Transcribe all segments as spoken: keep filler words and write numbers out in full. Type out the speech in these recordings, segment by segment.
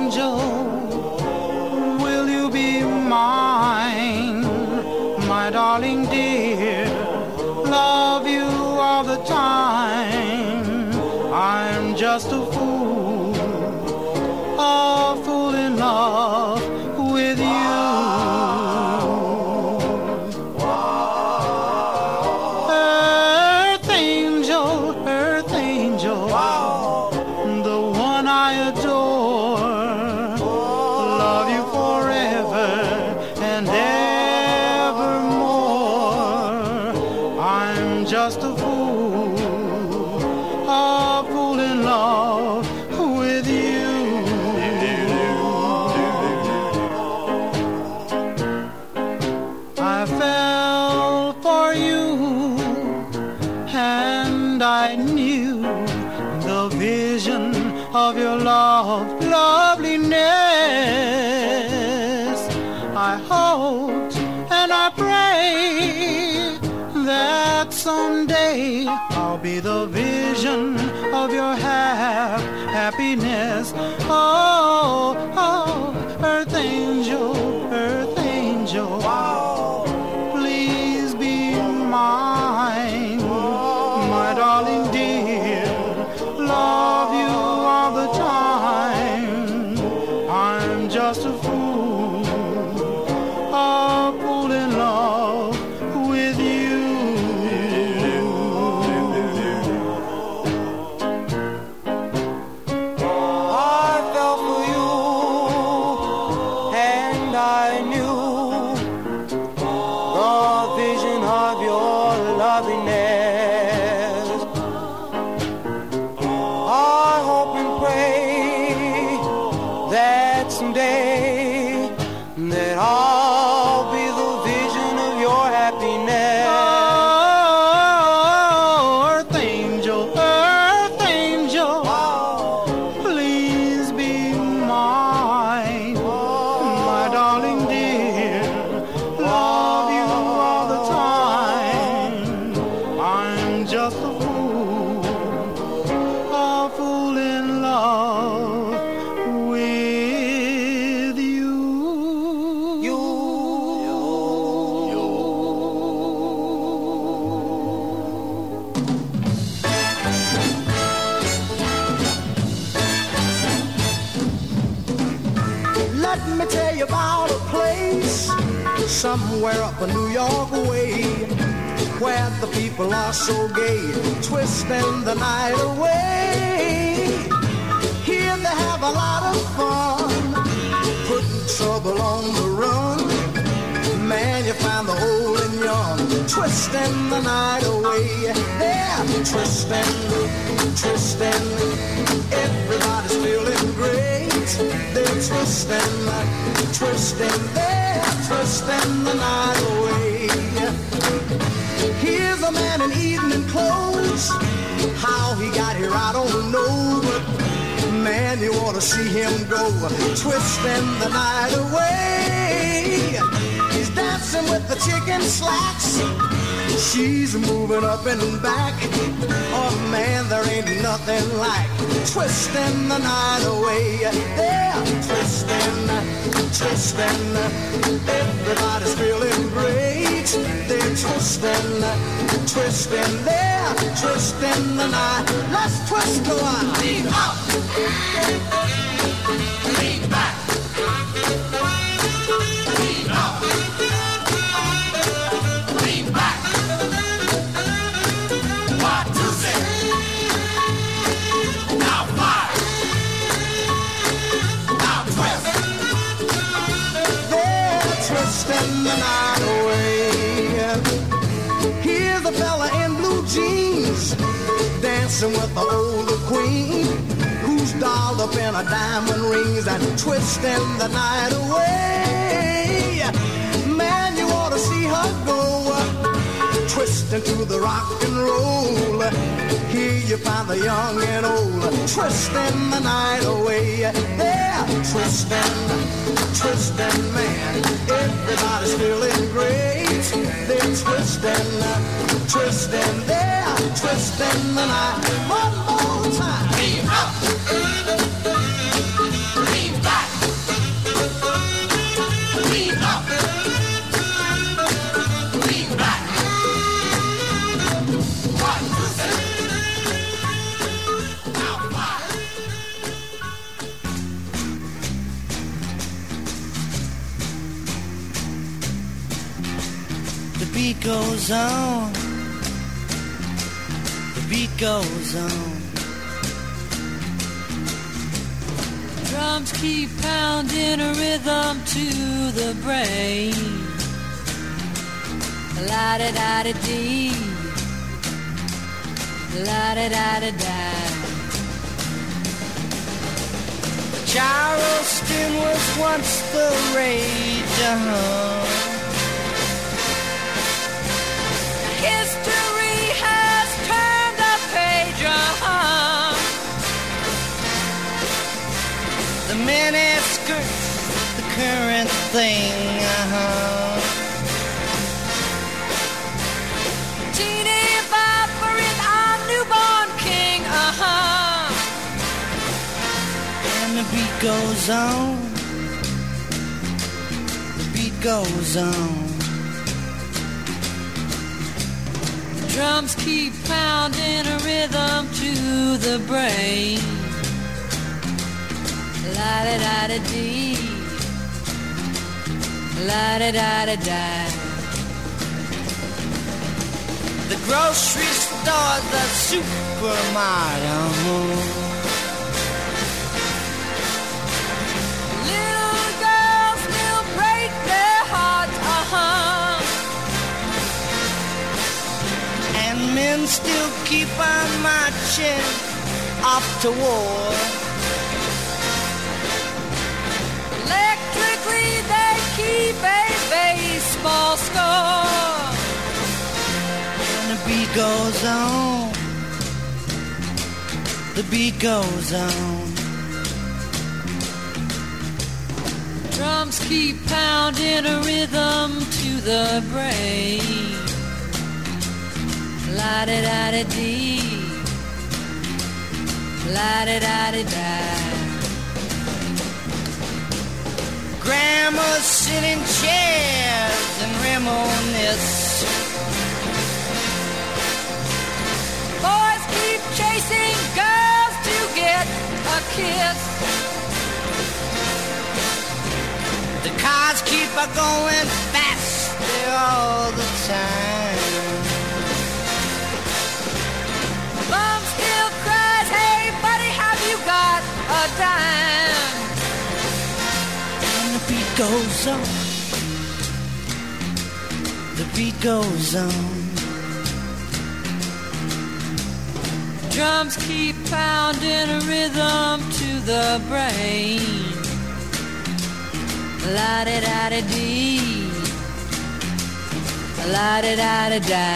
angel, will you be mine, my darling dear? Love you all the time. I'm just a fool, a fool in love with you. Earth angel, earth angel, the one I adore. Love you forever and evermore. I'm just a fool, a fool in love with you. I fell for you and I knew the vision of your love, loveliness. I hoped and I prayed that someday I'll be the vision of your hap- happiness. Oh, oh, earth angel, earth angel, please be mine, my darling dear. Love you all the time. I'm just a fool, a fool in love with you. I fell for you and I knew the vision of your loveliness. I hope and pray that someday that I'll be the vision of your happiness. Oh, earth angel, earth angel, please be mine, my darling dear. Love you all the time. I'm just a fool, a fool in love with you. You. Let me tell you about a place somewhere up in New York way, where the people are so gay, twisting the night away. Here they have a lot of fun, putting trouble on the run. Man, you find the hole in yon, twisting the night away. They're twisting, twisting, everybody's feeling great. They're twisting, twisting, they're twisting the night away. Here's a man in evening clothes, how he got here I don't know, but man, you ought to see him go, twisting the night away. He's dancing with the chicken slacks, she's moving up and back. Oh man, there ain't nothing like twisting the night away. They're twisting, twisting, everybody's feeling great. They're twisting, twisting, they're twisting the night. Let's twist a while. Lean up, lean back, lean up, lean back. One, two, six. Now five. Now twist. They're twisting the night away. Here's a fella in blue jeans, dancing with the older queen, who's dolled up in a diamond rings and twisting the night away. Man, you ought to see her go, twisting to the rock and roll. Here you find the young and old, twisting the night away. They're twisting, twisting, man, everybody's feeling great. They're twisting, twisting, they're twisting the night. One more time. Lean up, lean back. beat goes on, the beat goes on. Drums keep pounding a rhythm to the brain. La-da-da-da-dee, la-da-da-da-da. Charleston was once the rage, uh-huh. History has turned the page, uh-huh. The miniskirts, the current thing, uh-huh. Teeny bopper is our newborn king, uh-huh. And the beat goes on, the beat goes on. Drums keep pounding a rhythm to the brain. La-da-da-da-dee, la-da-da-da-da. The grocery store, the supermarket. Little girls still break their hearts, uh-huh. And men still keep on marching off to war. Electrically they keep a baseball score. And the beat goes on, the beat goes on. Drums keep pounding a rhythm to the brain. La-da-da-da-dee, la-da-da-da-da. Grandmas sit in chairs and reminisce. Boys keep chasing girls to get a kiss. The cars keep a going faster all the time. Mom still cries, hey buddy, have you got a dime? And the beat goes on, the beat goes on. Drums keep pounding a rhythm to the brain. La-da-da-da-dee, la-da-da-da-da.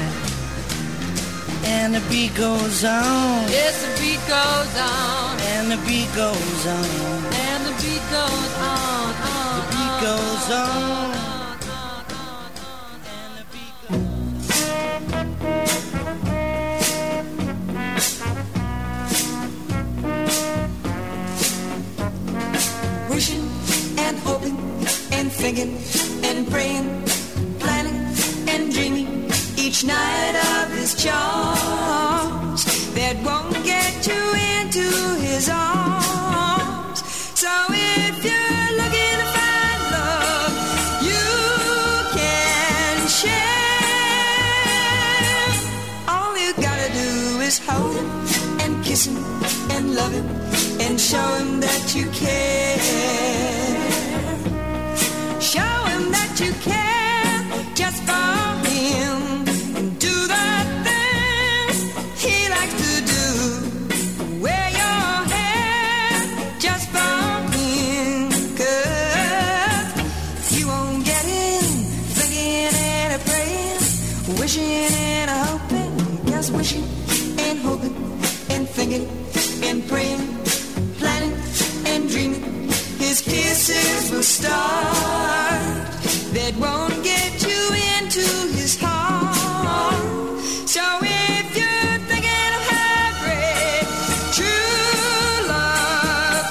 And the beat goes on, Yes, the beat goes on, and the beat goes on, and the beat goes on, on, the beat goes on. on. And the beat goes on. Wishing and hoping and thinking and praying, planning and dreaming each night of his charms that won't get you into his arms. So if you're looking to find love, you can share. All you gotta do is hold him and kiss him and love him and show him that you care. Show him that you care just for him. And do the things he likes to do. Wear your hair just for him. 'Cause you won't get in thinking and a praying, wishing and a hoping, just wishing and hoping and thinking and praying, planning and dreaming. His kisses will start that won't get you into his heart. So if you're thinking of how great true love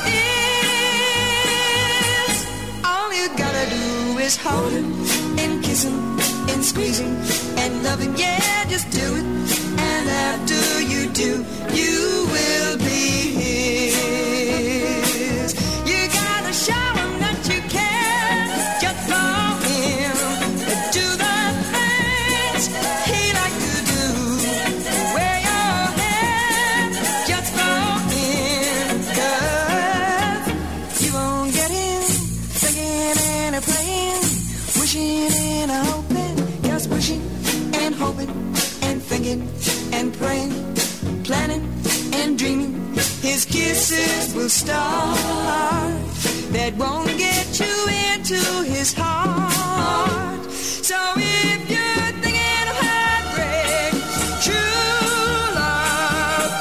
is, all you gotta do is hold him and kiss him and squeeze him and love him. Yeah, just do it. And after you do, you will be his. You gotta show him that you care just for him. Do the thing and a praying, wishing and a hoping, just wishing and hoping and thinking and praying, planning and dreaming. His kisses will start that won't get you into his heart. So if you're thinking of heartbreak, true love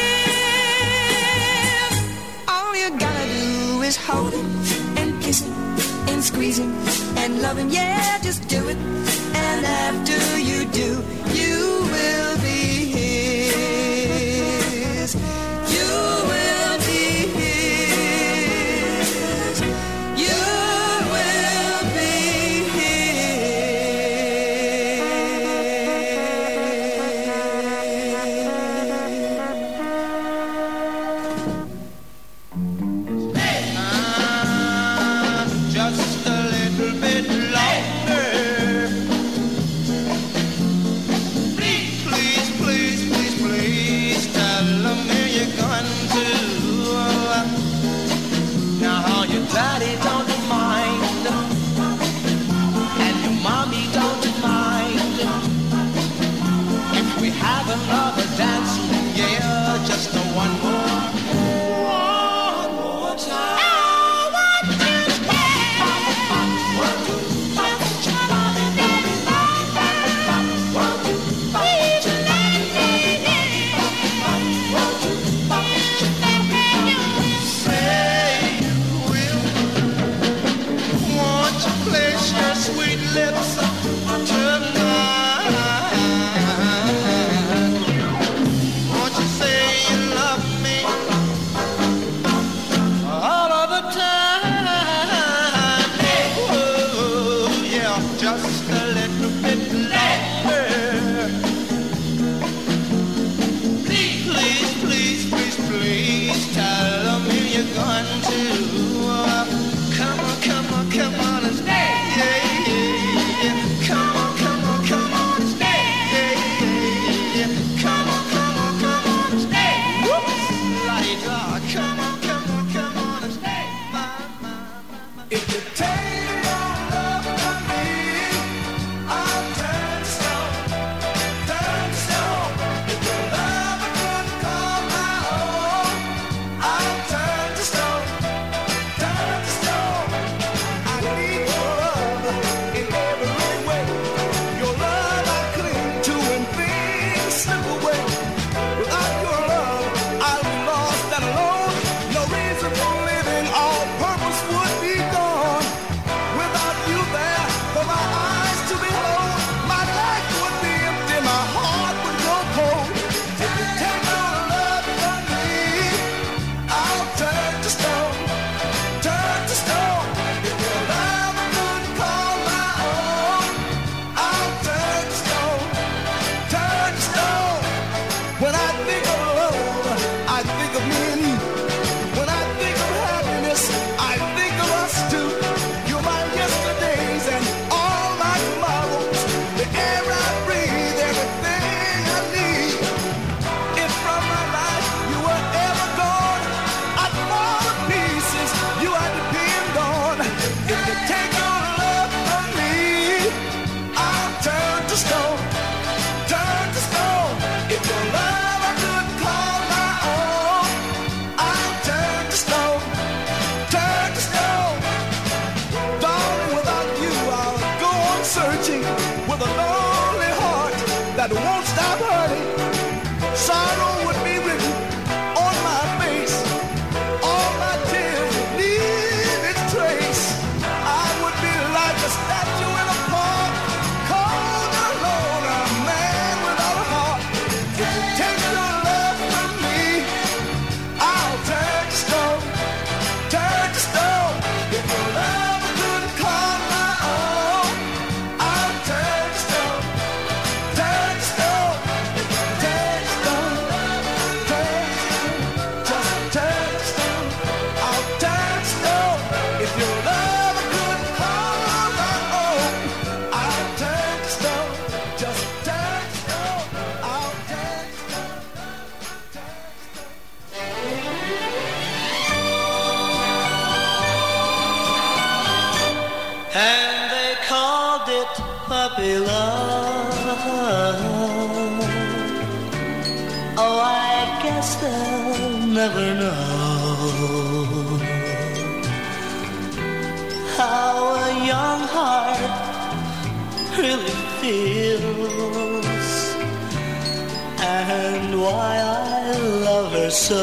is. All you gotta do is hold him and kiss him and squeeze him and love him. Yeah, just do it. And after you do, you will be his. You will be his. You will be Hey, uh, just a little bit longer. Please, please, please, please, please tell me you're going to. Now your daddy don't mind, and your mommy don't mind. If we have another dance, yeah, just a one more, one more time. Say you will. Want to place your sweet lips tonight? Won't you say you love me all of the time? Oh, yeah, just a little bit longer. Please, please, please, please, please tell me you're going to. Come on, come on, come on and stay. Yeah, yeah, yeah. Come on, come on, come on and stay. Yeah, yeah, yeah. Come on, come on, come on and stay. Whoops, la-di-da. Come on, come on, come on and stay. My, my, my, my. If you take your love from me, I'll turn to stone, turn to stone. If your love I couldn't call my own, I'll turn to stone, turn to stone. I need your love in every way. Your love I cling to when things slip away. Without your love, I'll be lost and alone. No reason for living, all purpose would be gone. Without you there for my eyes to behold, my life would be empty, my heart would go cold. If you take your love from me, I'll turn to stone, turn to stone. If your love I couldn't call my own, I'll turn to stone, turn to stone. When I think of love, I think of me and you. When I think of happiness, I think of us too. You're my yesterdays and all my tomorrows. The air I breathe, everything I need. If from my life you were ever gone, I'd fall to pieces. You I depend on. If you take your love from me, I'll turn to stone, turn to stone. If your love I couldn't call my own, I'll turn to stone, turn to stone. Darling, without you I'll go on searching with a lonely heart that won't stop hurting. Sorrow would be written on my face, all my tears would leave its trace. I would be like a statue in a park, cold and alone, a man without a heart. If you take your love from me, I'll turn to stone, turn to stone. If your love I couldn't call my own, I'll turn to stone, turn to stone, turn to stone. puppy love. Oh, I guess they'll never know how a young heart really feels, and why I love her so.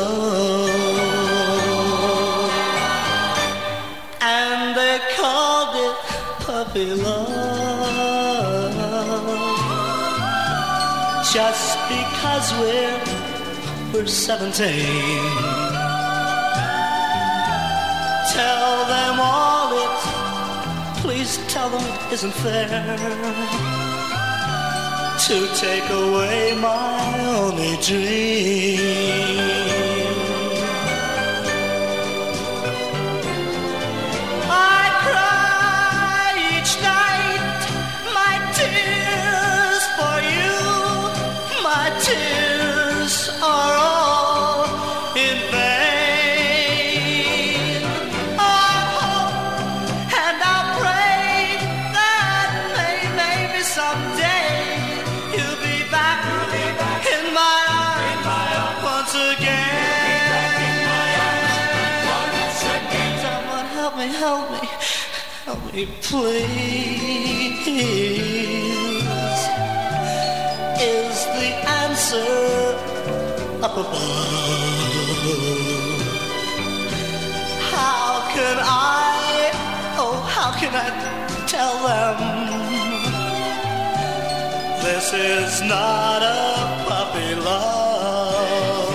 And they called it puppy love just because we're we're seventeen. Tell them all it, please tell them it isn't fair to take away my only dream. I cry each night my tears for you. My tears are all in vain. I hope and I pray that may, maybe someday you'll be back, you'll be back in my arms once again. Once again. Someone help me, help me, help me, please. Is the answer up above? How can I, oh, how can I tell them this is not a puppy love?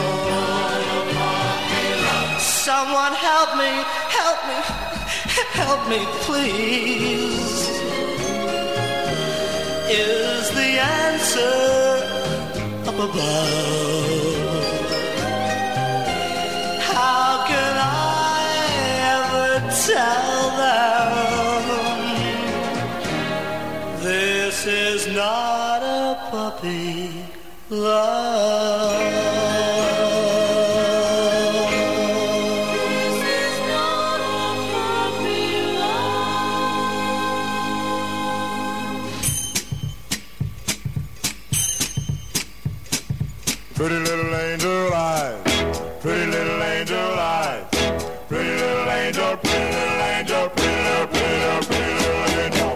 Someone help me, help me, help me, please. Is the answer up above? How can I ever tell them this is not a puppy love? Pretty little angel eyes, pretty little angel eyes, pretty little angel, pretty little angel, pretty little, pretty little, pretty little angel.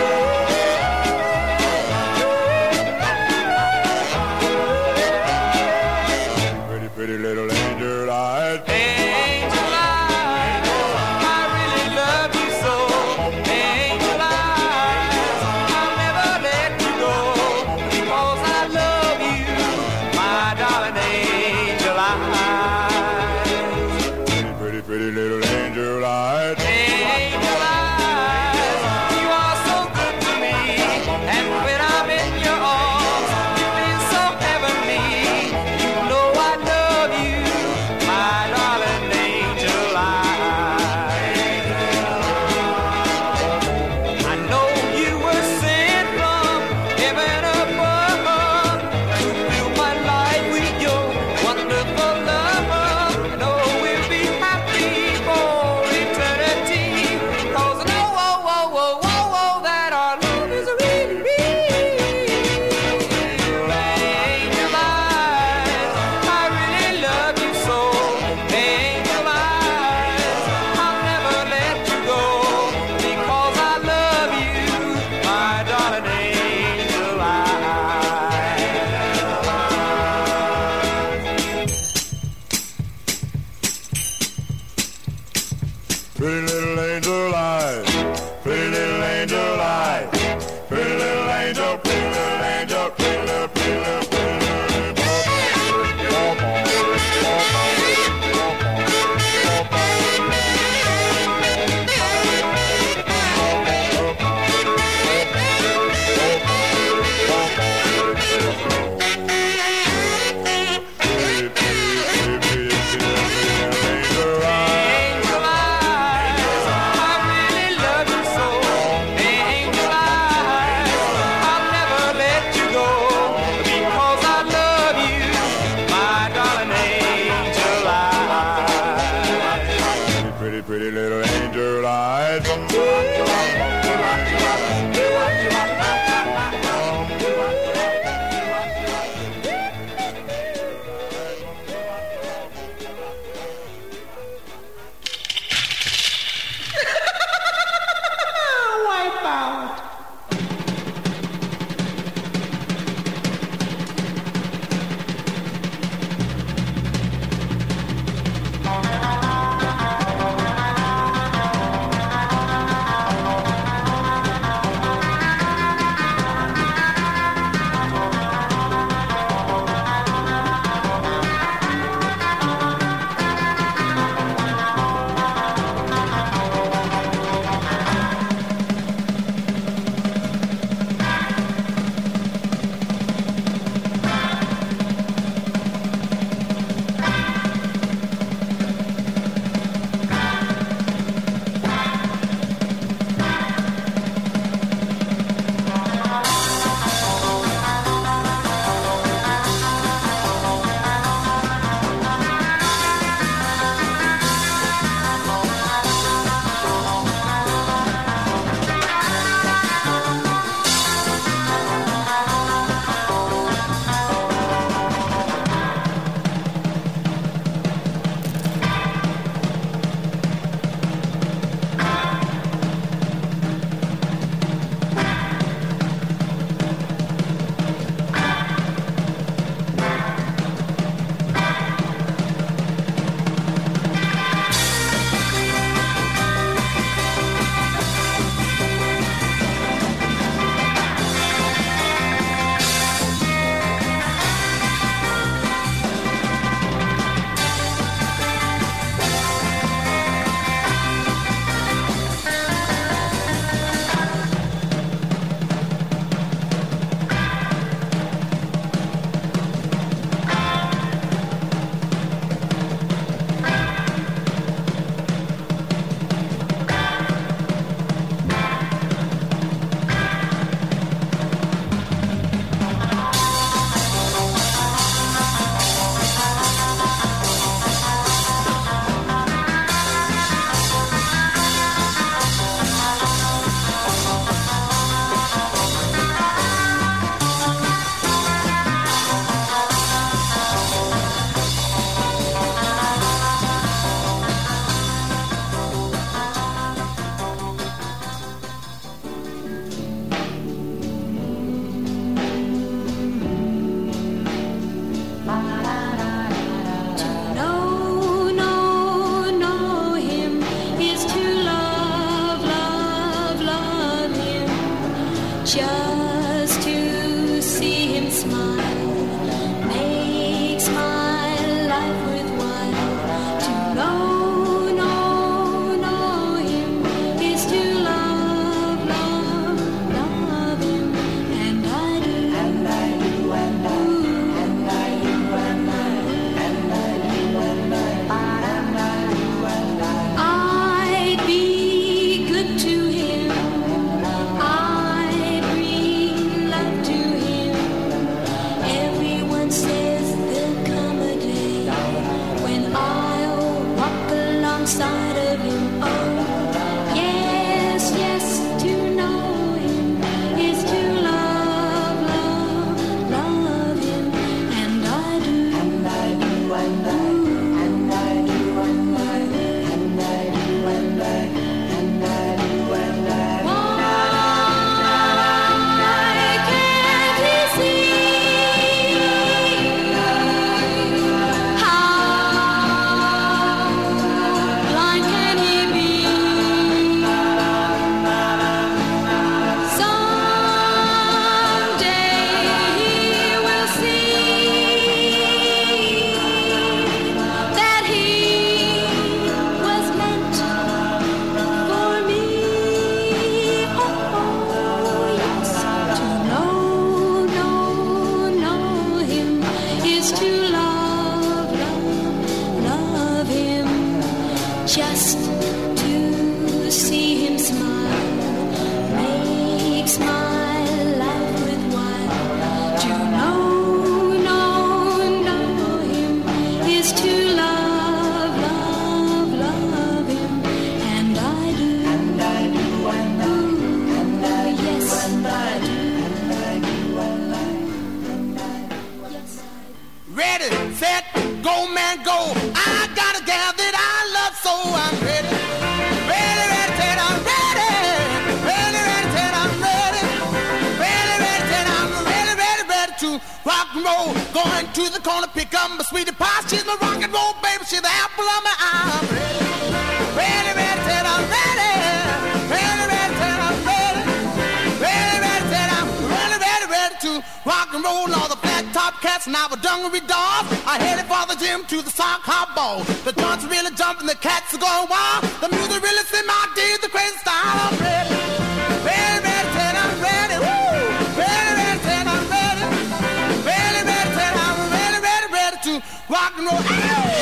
Pretty, pretty little angel eyes. Angel eyes, I really love you so. Angel eyes, I'll never let you go, because I love you, my darling angel eyes. Pretty, pretty, pretty little angel eyes. Angel eyes, you are so good to me, and when I'm in your arms, you feel so heavenly. You know I love you, my darling angel eyes. I know you were sent from heaven above to fill my life with your wonderful love. I know we'll be happy for eternity, 'cause I know, oh, oh, oh, oh, oh, that our love is really real. Angel eyes, I really love you so. Angel eyes, I'll never let you go, because I love you, my darling angel eyes. Pretty little angel eyes, pretty little angel eyes, pretty little angel, pretty little angel, pretty little, pretty little, pretty little pretty, pretty, pretty, pretty, pretty angel eyes. Angel eyes, I really love you so. Angel eyes, I'll never let you go, because I love you, my darling angel eyes. Pretty, pretty little angel eyes. the corner, pick up my sweetie pie. She's my rock and roll baby, she's the apple of my eye. I'm ready, ready, ready, said I'm ready. Ready, ready, said I'm ready. Ready, ready, said I'm ready, ready, ready to rock and roll. All the flat top cats and our dungaree dogs. I headed for the gym to the sock hop ball. The joints are really jumping, the cats are going wild. The music really set my day, the crazy style. I'm ready, ready, ready, said I'm ready. Woo! Ready, ready, said I'm ready. Ready, ready, said I'm ready, ready, ready to rock and roll.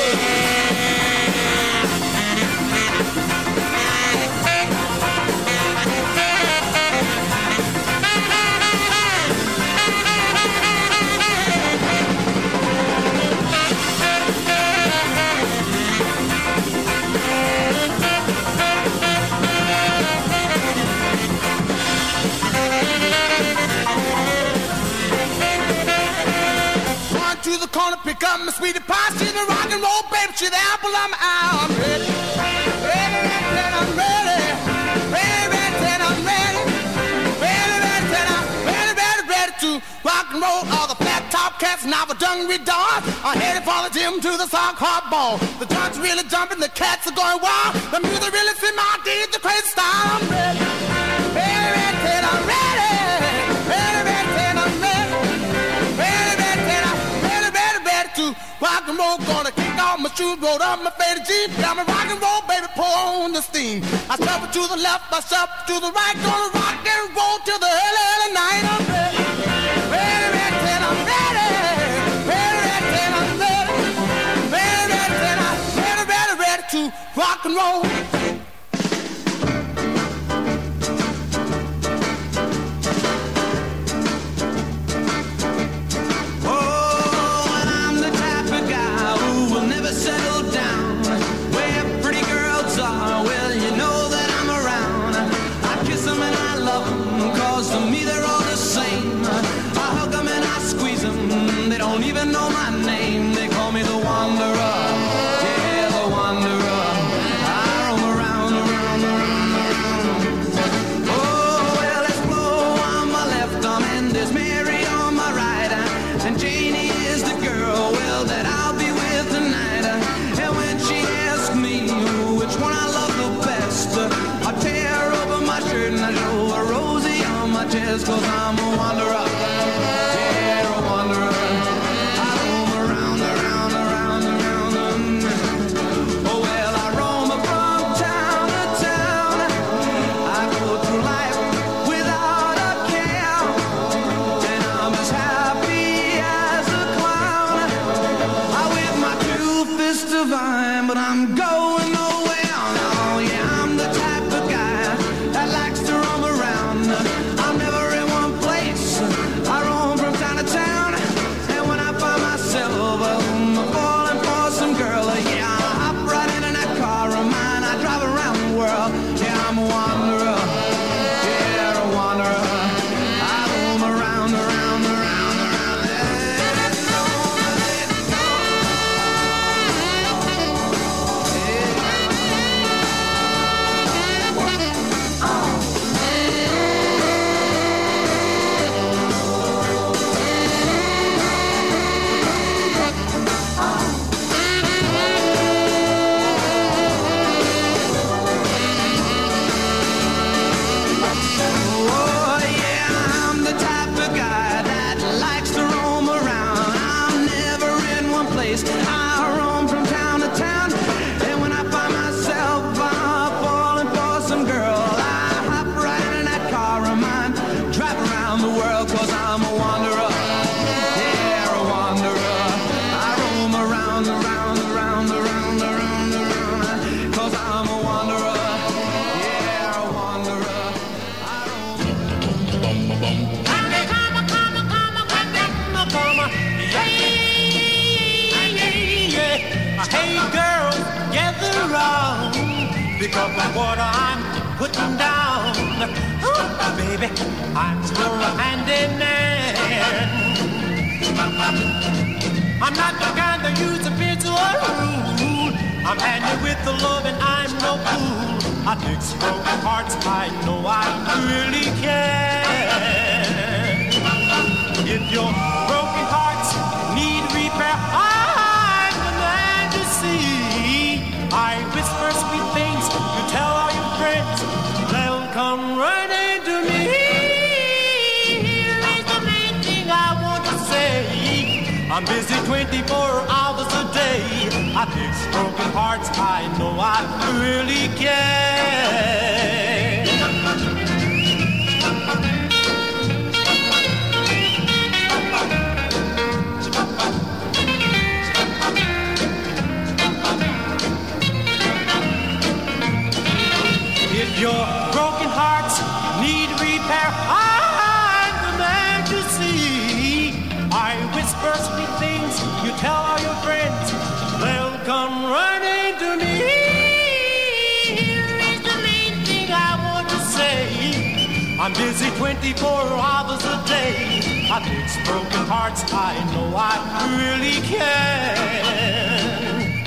To the corner, pick up my sweetie pie. She's a rock and roll baby, she's the apple of my eye. I'm ready, ready, ready, I'm ready. Ready, ready, I'm ready. Ready, ready, I'm ready, ready, ready to rock and roll. All the flat top cats and our dungaree dogs are headed for the gym to the sock hop ball. The joints are really jumping, the cats are going wild. The music really set my day, the crazy style. I'm ready, ready, ready, I'm ready. Ready, ready, I'm ready. Ready, ready, I'm to rock and roll, gonna kick off my shoes, roll up my faded Jeep. Got my rock and roll, baby, pour on the steam. I shuffle to the left, I shuffle to the right, gonna rock and roll till the early, early night. I'm ready, ready, ready, I'm ready. Ready, ready, I'm ready. Ready, ready, I'm ready, ready, ready to rock and roll. Settle down where pretty girls are. Well, you know that I'm around. I kiss them and I love them, cause to me they're all the same. I hug them and I squeeze them, they don't even know my name. They call me the wanderer, yeah, the wanderer. I roam around, around, around, around. Oh, well, there's Flo on my left arm and there's Mary on my right. And Janie is the girl, well, that I'll be with tonight. And when she asks me which one I love the best, I tear open my shirt and I show a Rosie on my chest. Cause I'm a wanderer, yeah, a wanderer. I roam around, around, around, around. Oh well, I roam from town to town. I go through life without a care, and I'm as happy as a clown. I with my two fists divine, but I'm going nowhere. No, yeah, I'm the type of guy that likes to roam around. I'm never in one place. I roam from town to town, and when I find myself um, falling for some girl, yeah, I hop right into that car of mine. I drive around the world. Yeah, I'm a wanderer. Yeah, a wanderer. I roam around, around, around, around. Let it go, let it go. Oh, yeah, I'm the type of guy that likes to roam around. I'm never in one place. I roam from town to town, and when I find myself uh, falling for some girl, I hop right in that car of mine, drive around the world, cause I'm a wanderer. Yeah, a wanderer. I roam around, around, around, around, around, around, cause I'm a wanderer. Yeah, a wanderer. I roam. Hey girl, gather round, because of what I'm putting down. Ooh, baby, I'm your handyman. I'm not the kind that use a bit or rule. I'm handy with the love and I'm no fool. I fix broken hearts, I know I really can. If your broken hearts need repair, friends, they'll come running to me. Here is the main thing I want to say. I'm busy twenty-four hours a day. I fix broken hearts, I know I really can. If your broken hearts need repair, I'm the man to see. I whisper sweet things, you tell all your friends, they'll come running to me. Here is the main thing I want to say. I'm busy twenty-four hours a day. I fix broken hearts, I know I really can.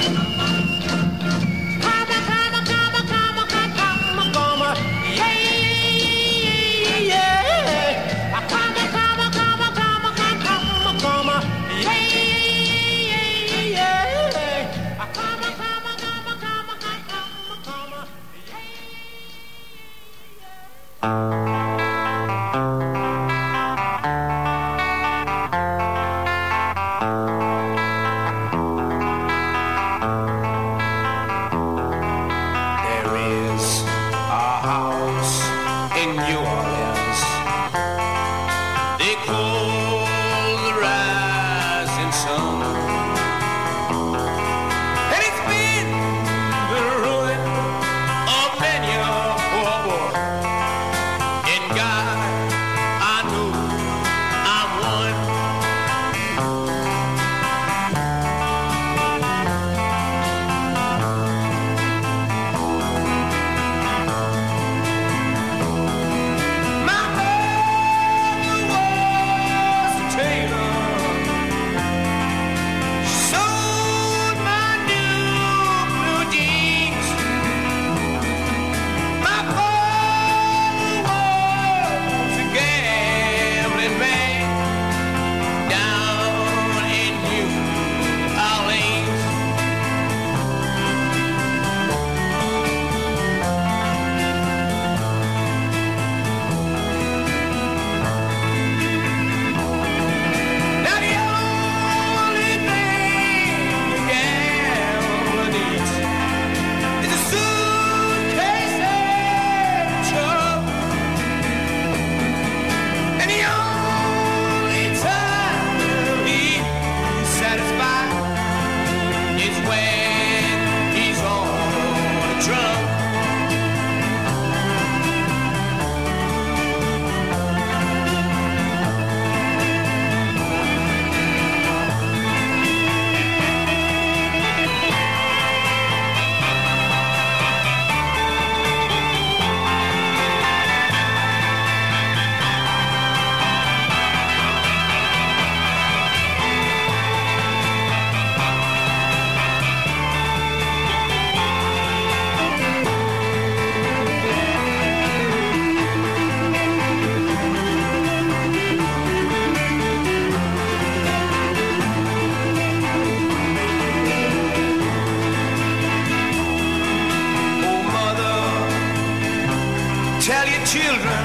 Children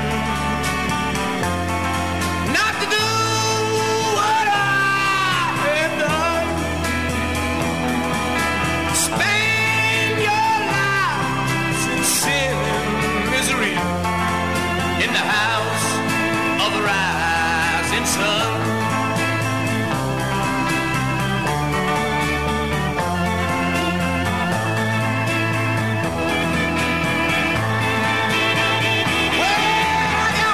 not to do what I have done. Spend your lives in sin and misery in the house of the rising sun. Well, I got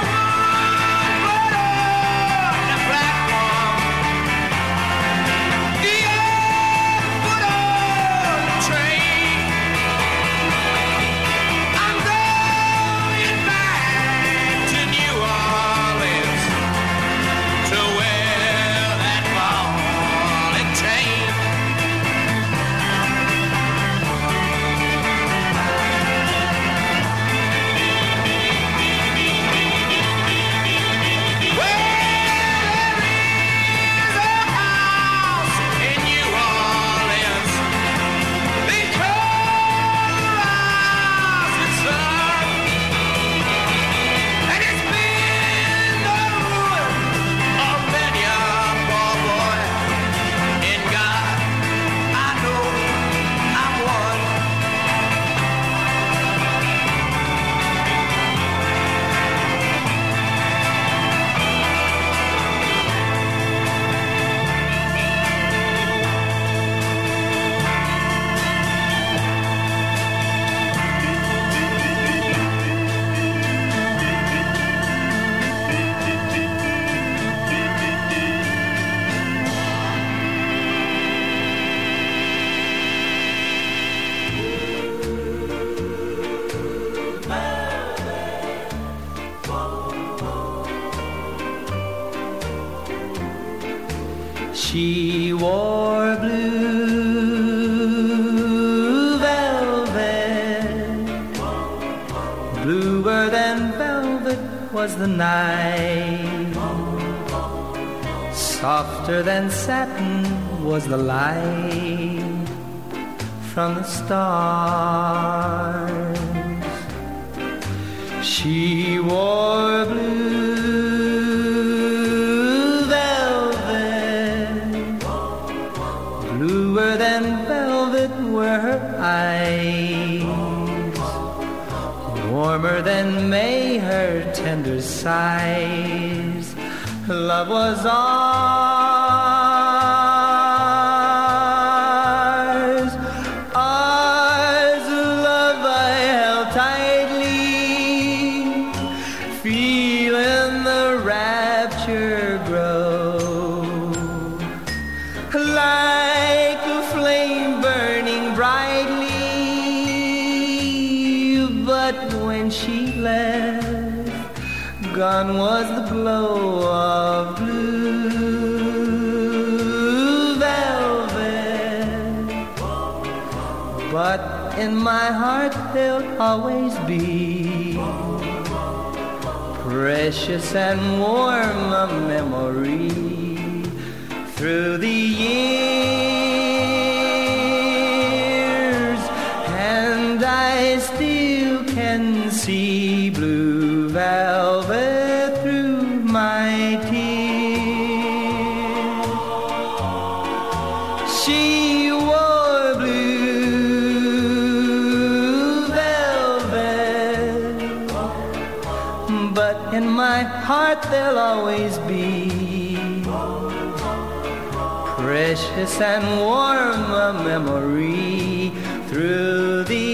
She wore blue velvet, bluer than velvet was the night, softer than satin was the light from the stars. She wore blue velvet, bluer than velvet were her eyes, warmer than May her tender sighs. Love was ours, ours, love I held tightly, feeling the rapture grow, like a flame burning brightly. But when she left, gone was the glow of blue velvet, but in my heart there'll always be precious and warm a memory through the years, and I still can see blue velvet through my tears. She wore blue velvet, but in my heart there'll always be precious and warm a memory through the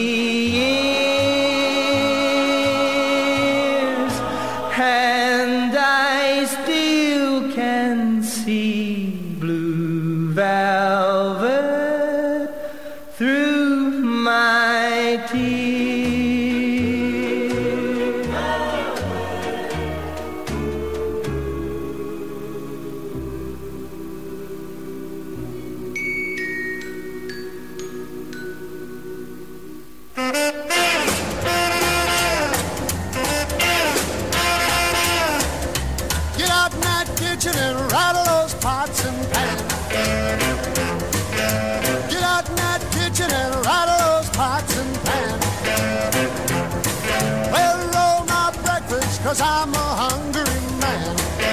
years, and I still can see blue velvet through my tears. Get out in that kitchen and rattle those pots and pans. Get out in that kitchen and rattle those pots and pans. Well, roll my breakfast, cause I'm a hungry man.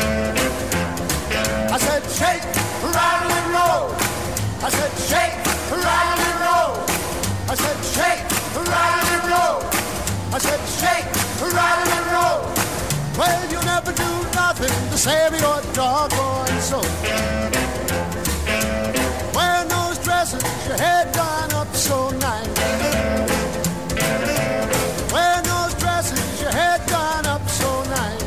I said shake, rattle and roll. I said shake, rattle and roll. I said shake, rattle and roll. I said shake, rattle and roll. Well, you never do nothing to save your doggone soul. Wearing those dresses, your head done up so nice. Wearing those dresses, your head done up so nice.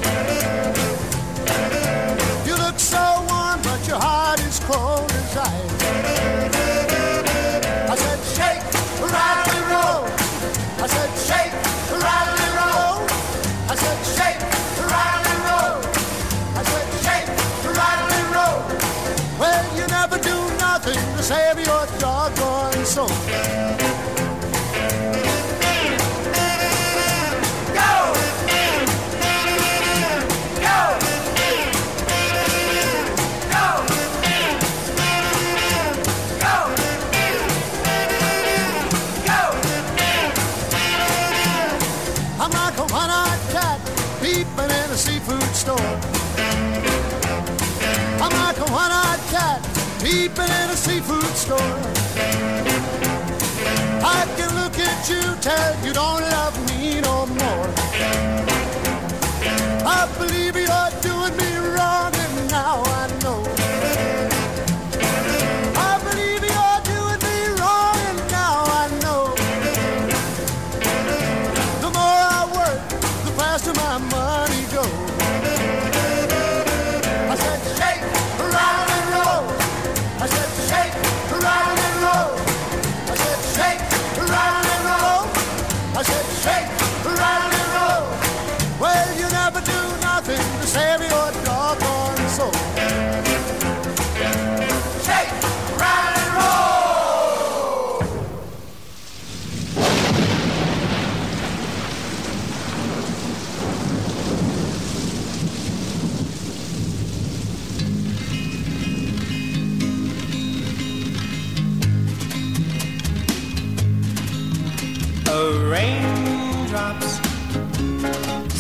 You look so warm, but your heart is cold as ice. I said shake, rattle and roll. I said shake, rattle and roll. I said shake, rattle and roll. I said shake, rattle and roll. Well, you never do nothing to save your doggone soul. Go! Go! Go! Go! Go! I'm like a one-eyed cat peeping in a seafood store. I'm like a one-eyed cat peeping in a seafood store. I can look at you, tell you don't love me no more. I believe you're doing me wrong, and now I know. I believe you're doing me wrong, and now I know. The more I work, the faster my money goes. I said shake, rattle and roll. I said shake, rattle and roll. I said shake, rattle and roll. I said shake, rattle and roll. Well, you never do nothing to save your doggone soul.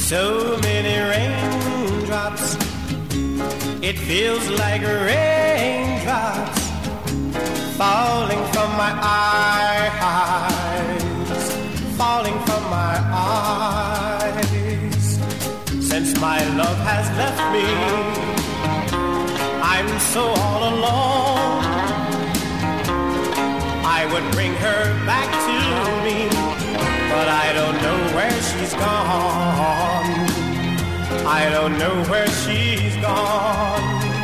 So many raindrops, it feels like raindrops falling from my eyes, falling from my eyes. Since my love has left me, I'm so all alone. I would bring her back to me, but I don't know where she's gone. I don't know where she's gone.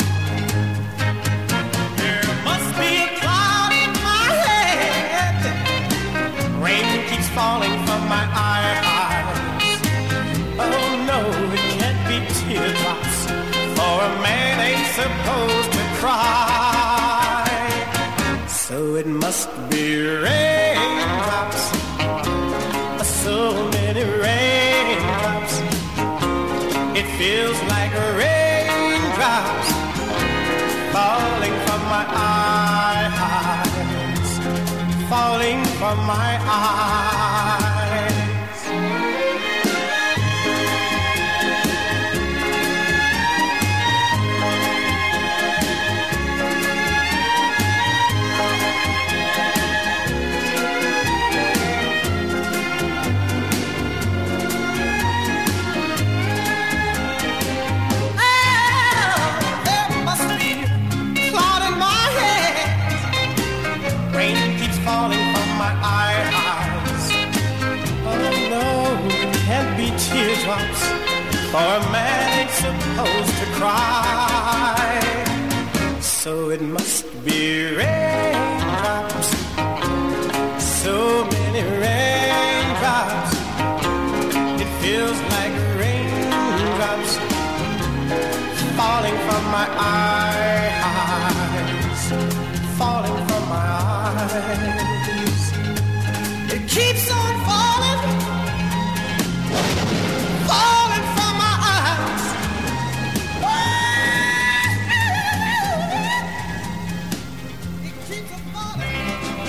There must be a cloud in my head. Rain keeps falling from my eyes. Oh no, it can't be teardrops, for a man ain't supposed to cry. So it must be raindrops, so many raindrops. It feels like raindrops falling from my eyes, falling from my eyes. Falling from my eyes. Oh no, it can't be teardrops, for a man ain't supposed to cry. So it must be raindrops, so many raindrops. It feels like raindrops falling from my eyes, falling from my eyes. It keeps on falling, falling from my eyes. It keeps on falling.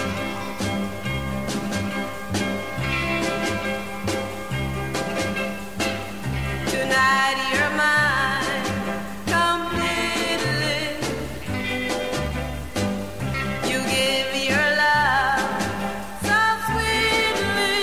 Tonight you're mine completely. You give your love so sweetly.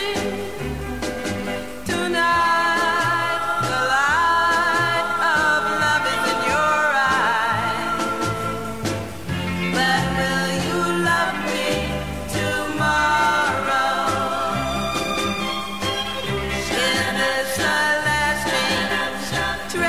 Tonight the light of love is in your eyes. But will you love me tomorrow? Is this a lasting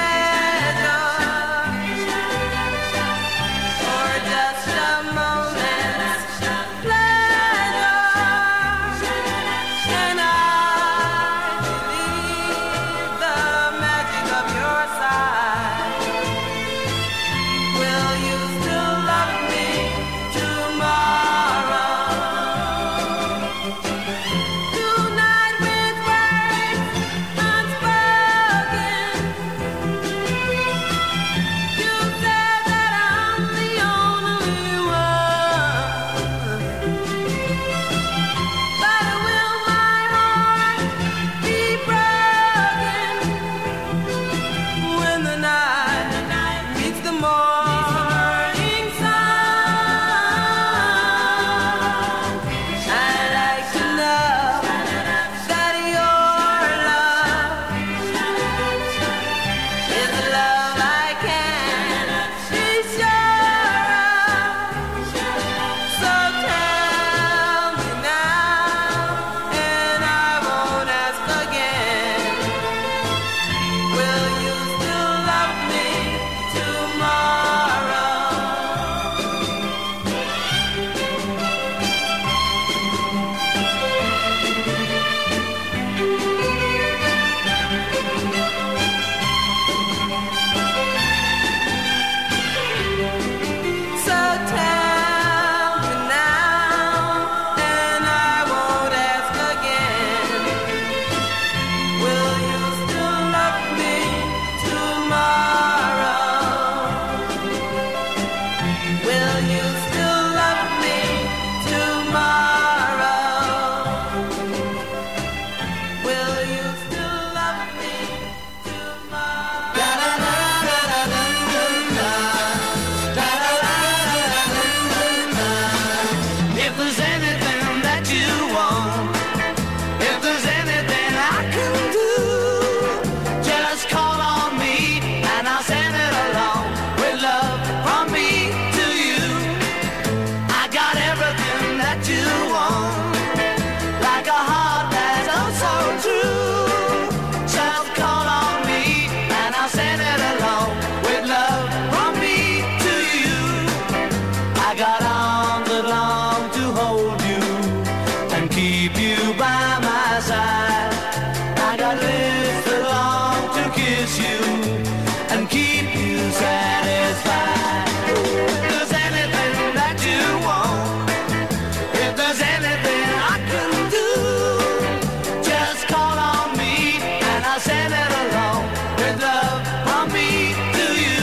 kiss you and keep you satisfied. If there's anything that you want, if there's anything I can do, just call on me and I'll send it along with love from me to you.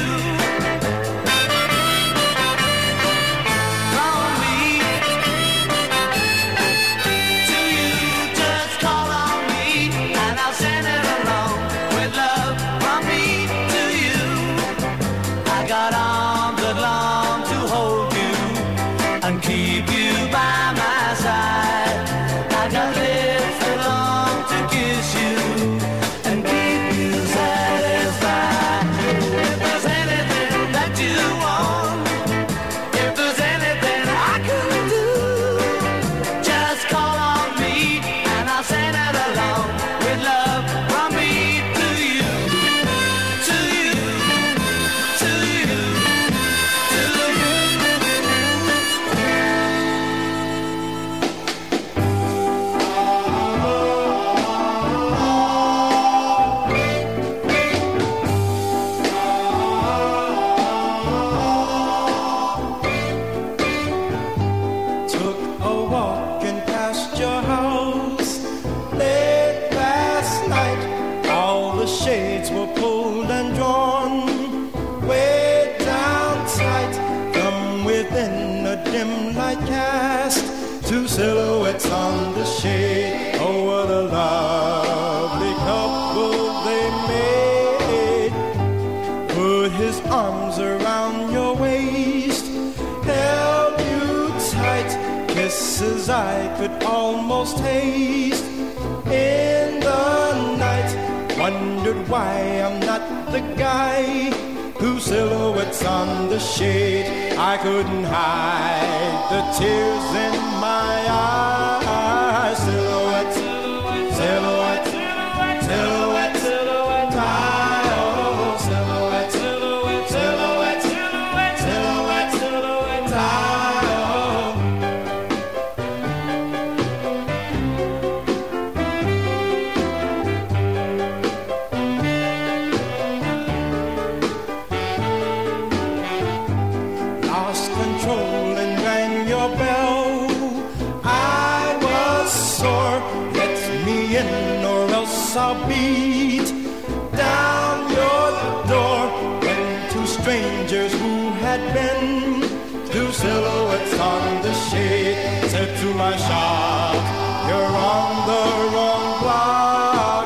From me to you, just call on me and I'll send it along with love from me to you. I got arms that long to hold you and keep you by my side. I got lips that long to kiss you and keep you satisfied. If there's anything that you want, if there's anything I can do, just call on me and I'll send it along with love from me to you, to you, to you, to you. Took a walk and past your house late last night. All the shades were pulled and drawn way down tight. From within a dim light cast two silhouettes on the shade. Oh, what a lovely couple they made. Put his arms around your waist, held you tight, kisses I could almost taste in the night. Wondered why I'm not the guy whose silhouettes on the shade. I couldn't hide the tears in my eyes. Silhouette, silhouette, silhouette, silhouette, oh, silhouette, silhouette, silhouette, silhouette, silhouette, oh. Lost control and rang your bell. I was sore. Let me in or else I'll beat down your door. When two strangers who had been two silhouettes on the shade said to my shock, you're on the wrong block.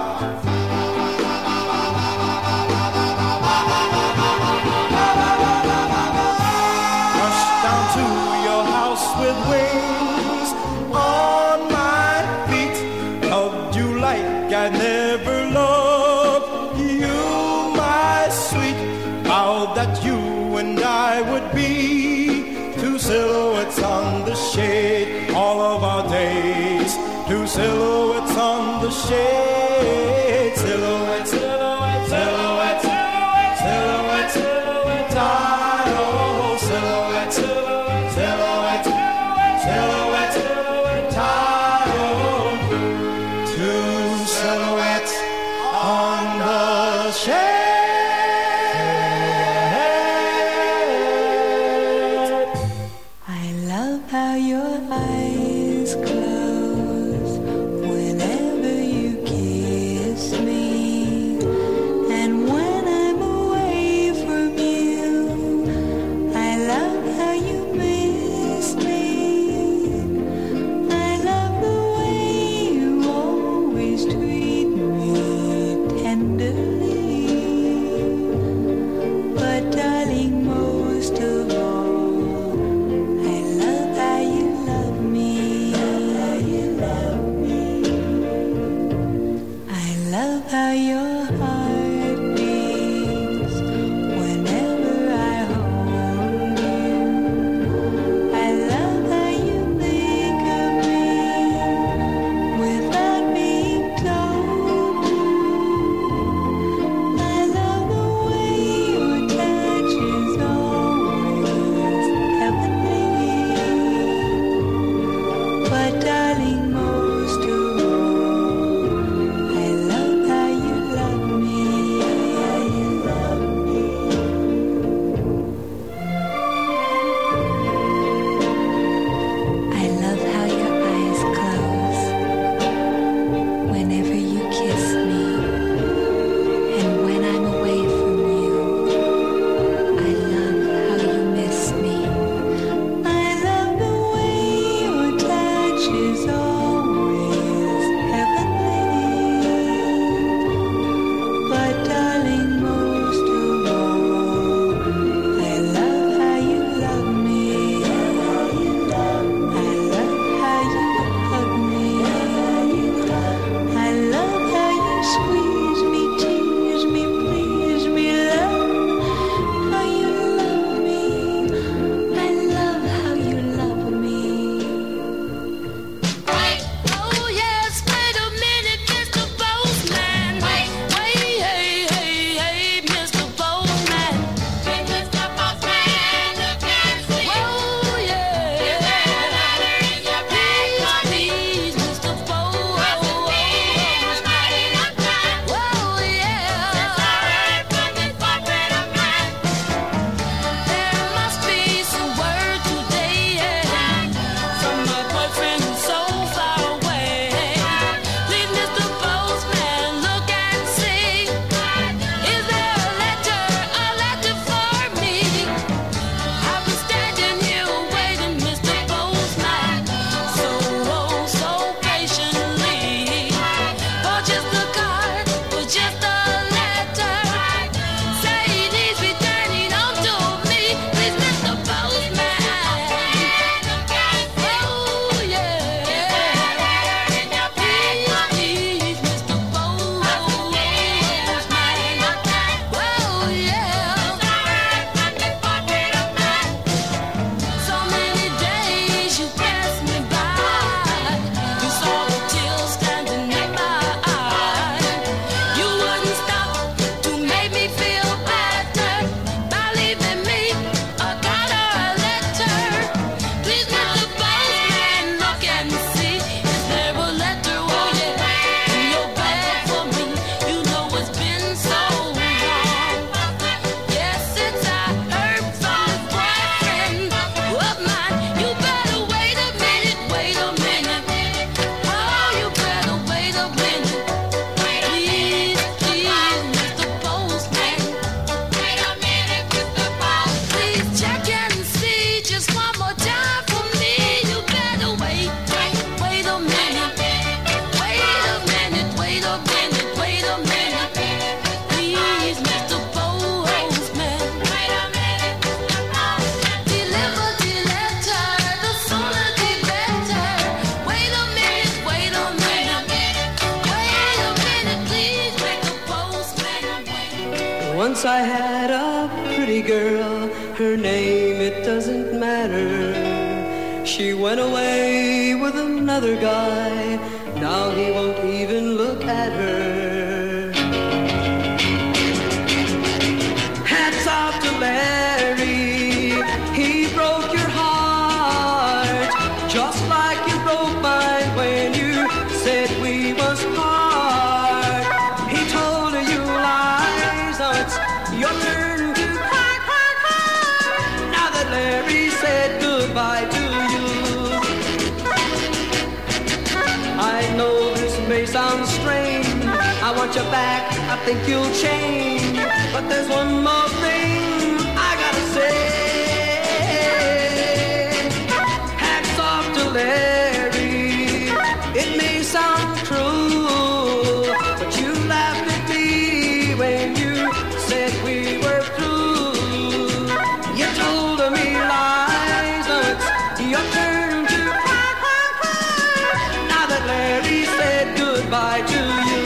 Rushed down to your house with wings on my feet. Loved you like I never loved you, my sweet. Vowed that you and I would be two silhouettes on the shade. All of our days, two silhouettes on the shade. Silhouette, silhouette, silhouette, silhouette, silhouette, oh, silhouette, silhouette, silhouette, silhouette, oh, two silhouettes on the shade. I love how your eyes close Once I had a pretty girl, her name it doesn't matter. She went away with another guy, now he won't even look at her. Hats off to Larry, he broke your heart, just like you broke mine when you said we was part. He told you lies, now it's your turn to cry, cry, cry. Now that Larry said goodbye to you, I know this may sound strange, I want you back, I think you'll change, but there's one more thing I gotta say. Hats off to Larry, it may sound cruel, but you laughed at me when you said we were through. You told me lies, now it's your turn to cry, cry, cry. Now that Larry said goodbye to you.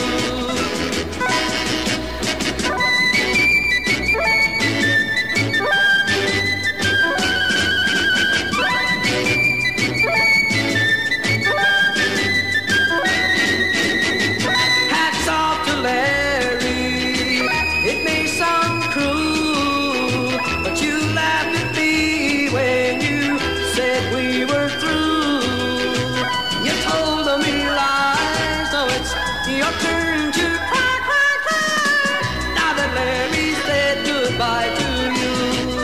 Hats off to Larry, it may sound cruel, but you laughed at me when you said we were through. You told me lies, now it's your turn to cry, cry, cry. Now that Larry said goodbye to you,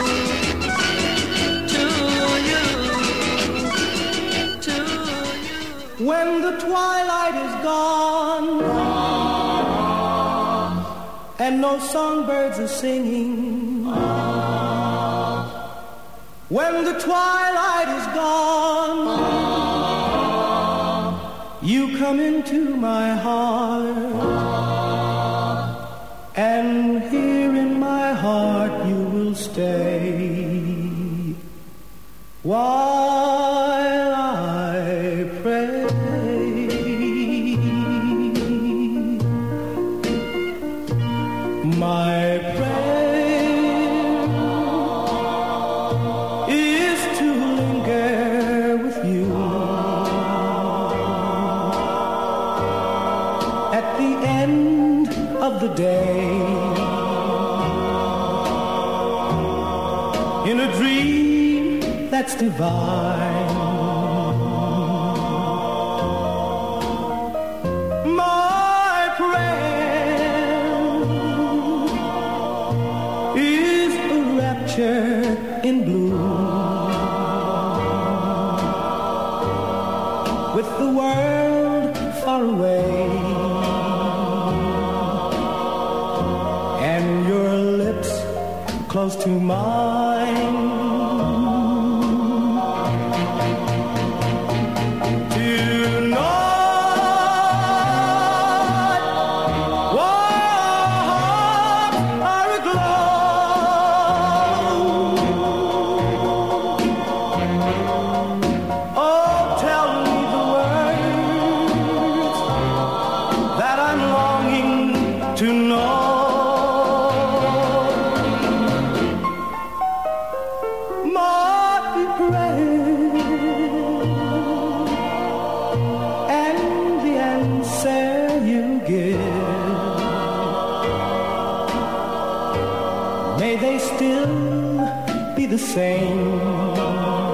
to you, to you. When the twilight is gone and no songbirds are singing, when the twilight is gone, you come into my heart, and here in my heart you will stay while I pray. My prayer is to linger with you at the end of the day, in a dream that's divine. My prayer is a rapture in bloom, with the world far away and your lips close to mine. May they still be the same.